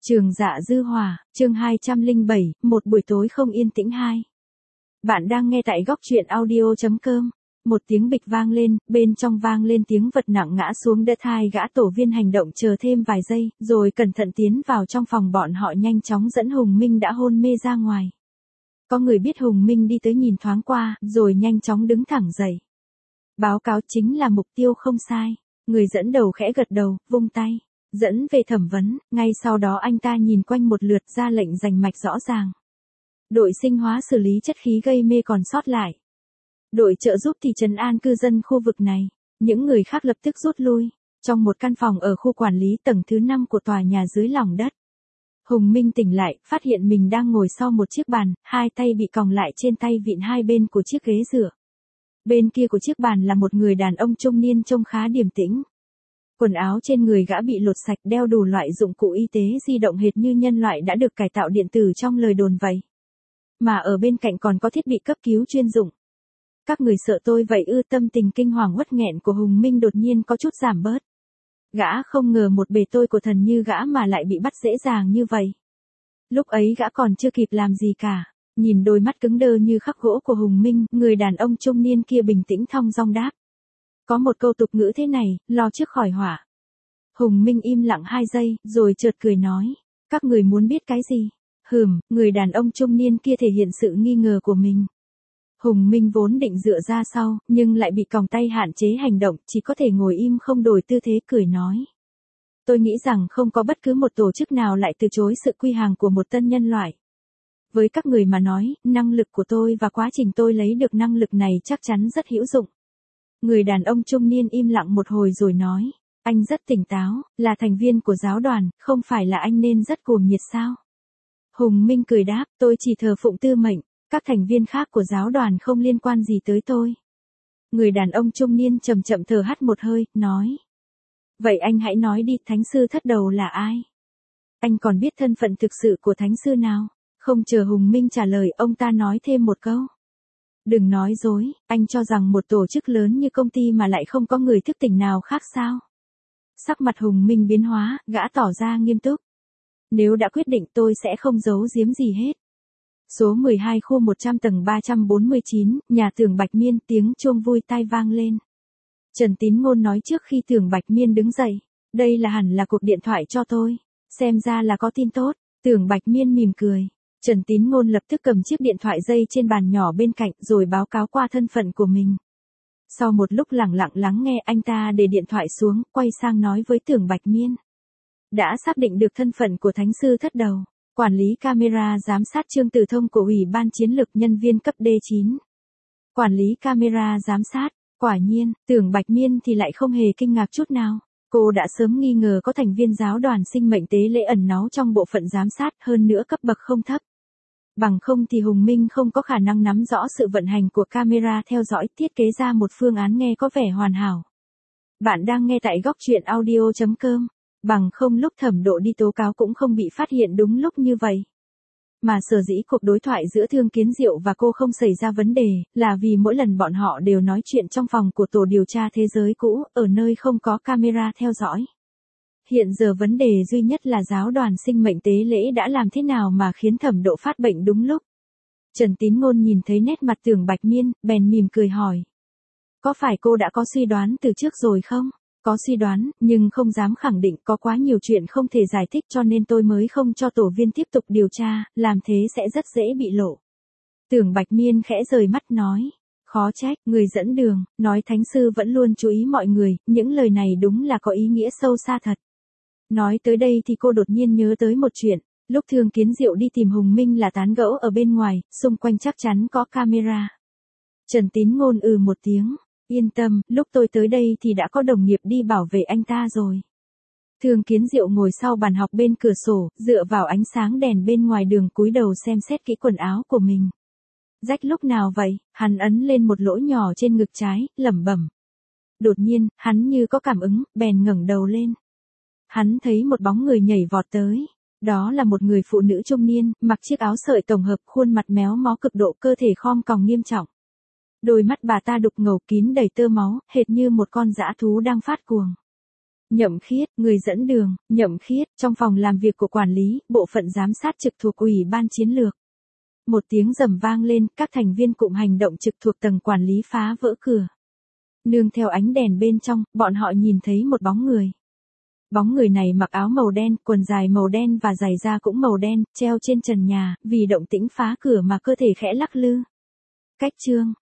Trường Dạ Dư Hỏa, chương 207, một buổi tối không yên tĩnh 2. Bạn đang nghe tại góc truyện audio.com. Một tiếng bịch vang lên, bên trong vang lên tiếng vật nặng ngã xuống đất. Hai gã tổ viên hành động chờ thêm vài giây, rồi cẩn thận tiến vào trong phòng. Bọn họ nhanh chóng dẫn Hùng Minh đã hôn mê ra ngoài. Có người biết Hùng Minh đi tới nhìn thoáng qua, rồi nhanh chóng đứng thẳng dậy. Báo cáo chính là mục tiêu không sai. Người dẫn đầu khẽ gật đầu, vung tay. Dẫn về thẩm vấn, ngay sau đó anh ta nhìn quanh một lượt ra lệnh rành mạch rõ ràng. Đội sinh hóa xử lý chất khí gây mê còn sót lại. Đội trợ giúp thì trấn an cư dân khu vực này. Những người khác lập tức rút lui. Trong một căn phòng ở khu quản lý tầng thứ 5 của tòa nhà dưới lòng đất. Hùng Minh tỉnh lại, phát hiện mình đang ngồi sau một chiếc bàn, hai tay bị còng lại trên tay vịn hai bên của chiếc ghế dựa. Bên kia của chiếc bàn là một người đàn ông trung niên trông khá điềm tĩnh. Quần áo trên người gã bị lột sạch, đeo đủ loại dụng cụ y tế di động hệt như nhân loại đã được cải tạo điện tử trong lời đồn vậy. Mà ở bên cạnh còn có thiết bị cấp cứu chuyên dụng. Các người sợ tôi vậy ư? Tâm tình kinh hoàng uất nghẹn của Hùng Minh đột nhiên có chút giảm bớt. Gã không ngờ một bề tôi của thần như gã mà lại bị bắt dễ dàng như vậy. Lúc ấy gã còn chưa kịp làm gì cả. Nhìn đôi mắt cứng đơ như khắc gỗ của Hùng Minh, người đàn ông trung niên kia bình tĩnh thong dong đáp. Có một câu tục ngữ thế này, lo trước khỏi họa. Hùng Minh im lặng 2 giây, rồi chợt cười nói. Các người muốn biết cái gì? Người đàn ông trung niên kia thể hiện sự nghi ngờ của mình. Hùng Minh vốn định dựa ra sau, nhưng lại bị còng tay hạn chế hành động, chỉ có thể ngồi im không đổi tư thế, cười nói. Tôi nghĩ rằng không có bất cứ một tổ chức nào lại từ chối sự quy hàng của một tân nhân loại. Với các người mà nói, năng lực của tôi và quá trình tôi lấy được năng lực này chắc chắn rất hữu dụng. Người đàn ông trung niên im lặng một hồi rồi nói, anh rất tỉnh táo, là thành viên của giáo đoàn, không phải là anh nên rất cuồng nhiệt sao? Hùng Minh cười đáp, tôi chỉ thờ phụng tư mệnh, các thành viên khác của giáo đoàn không liên quan gì tới tôi. Người đàn ông trung niên chậm chậm thở hắt một hơi, nói. Vậy anh hãy nói đi, thánh sư thất đầu là ai? Anh còn biết thân phận thực sự của thánh sư nào? Không chờ Hùng Minh trả lời, ông ta nói thêm một câu. Đừng nói dối, anh cho rằng một tổ chức lớn như công ty mà lại không có người thức tỉnh nào khác sao? Sắc mặt Hùng Minh biến hóa, gã tỏ ra nghiêm túc. Nếu đã quyết định tôi sẽ không giấu giếm gì hết. Số 12 khu 100 tầng 349, nhà Tưởng Bạch Miên, tiếng chuông vui tai vang lên. Trần Tín Ngôn nói trước khi Tưởng Bạch Miên đứng dậy. Đây là hẳn là cuộc điện thoại cho tôi. Xem ra là có tin tốt. Tưởng Bạch Miên mỉm cười. Trần Tín Ngôn lập tức cầm chiếc điện thoại dây trên bàn nhỏ bên cạnh rồi báo cáo qua thân phận của mình. Sau một lúc lặng lặng lắng nghe, anh ta để điện thoại xuống, quay sang nói với Tưởng Bạch Miên. Đã xác định được thân phận của thánh sư thất đầu. Quản lý camera giám sát Trương Tử Thông của Ủy ban Chiến lược, nhân viên cấp D9. Quản lý camera giám sát, quả nhiên, Tưởng Bạch Miên thì lại không hề kinh ngạc chút nào. Cô đã sớm nghi ngờ có thành viên giáo đoàn sinh mệnh tế lễ ẩn náu trong bộ phận giám sát, hơn nữa cấp bậc không thấp. Bằng không thì Hùng Minh không có khả năng nắm rõ sự vận hành của camera theo dõi, thiết kế ra một phương án nghe có vẻ hoàn hảo. Bạn đang nghe tại góc truyện audio.com. Bằng không lúc Thẩm Độ đi tố cáo cũng không bị phát hiện đúng lúc như vậy. Mà sở dĩ cuộc đối thoại giữa Thương Kiến Diệu và cô không xảy ra vấn đề, là vì mỗi lần bọn họ đều nói chuyện trong phòng của tổ điều tra thế giới cũ, ở nơi không có camera theo dõi. Hiện giờ vấn đề duy nhất là giáo đoàn sinh mệnh tế lễ đã làm thế nào mà khiến Thẩm Độ phát bệnh đúng lúc. Trần Tín Ngôn nhìn thấy nét mặt Tưởng Bạch Miên, bèn mỉm cười hỏi. Có phải cô đã có suy đoán từ trước rồi không? Có suy đoán, nhưng không dám khẳng định, có quá nhiều chuyện không thể giải thích cho nên tôi mới không cho tổ viên tiếp tục điều tra, làm thế sẽ rất dễ bị lộ. Tưởng Bạch Miên khẽ rời mắt nói. Khó trách, người dẫn đường, nói thánh sư vẫn luôn chú ý mọi người, những lời này đúng là có ý nghĩa sâu xa thật. Nói tới đây thì cô đột nhiên nhớ tới một chuyện, lúc Thương Kiến Diệu đi tìm Hùng Minh là tán gẫu ở bên ngoài, xung quanh chắc chắn có camera. Trần Tín Ngôn một tiếng, yên tâm, lúc tôi tới đây thì đã có đồng nghiệp đi bảo vệ anh ta rồi. Thương Kiến Diệu ngồi sau bàn học bên cửa sổ, dựa vào ánh sáng đèn bên ngoài đường cúi đầu xem xét kỹ quần áo của mình. Rách lúc nào vậy? Hắn ấn lên một lỗ nhỏ trên ngực trái, lẩm bẩm. Đột nhiên, hắn như có cảm ứng, bèn ngẩng đầu lên. Hắn thấy một bóng người nhảy vọt tới. Đó là một người phụ nữ trung niên, mặc chiếc áo sợi tổng hợp, khuôn mặt méo mó cực độ, cơ thể khom còng nghiêm trọng. Đôi mắt bà ta đục ngầu kín đầy tơ máu, hệt như một con dã thú đang phát cuồng. Nhậm Khiết, người dẫn đường, Nhậm Khiết, trong phòng làm việc của quản lý, bộ phận giám sát trực thuộc Ủy ban Chiến lược. Một tiếng rầm vang lên, các thành viên cụm hành động trực thuộc tầng quản lý phá vỡ cửa. Nương theo ánh đèn bên trong, bọn họ nhìn thấy một bóng người. Bóng người này mặc áo màu đen, quần dài màu đen và giày da cũng màu đen, treo trên trần nhà, vì động tĩnh phá cửa mà cơ thể khẽ lắc lư. Cách chương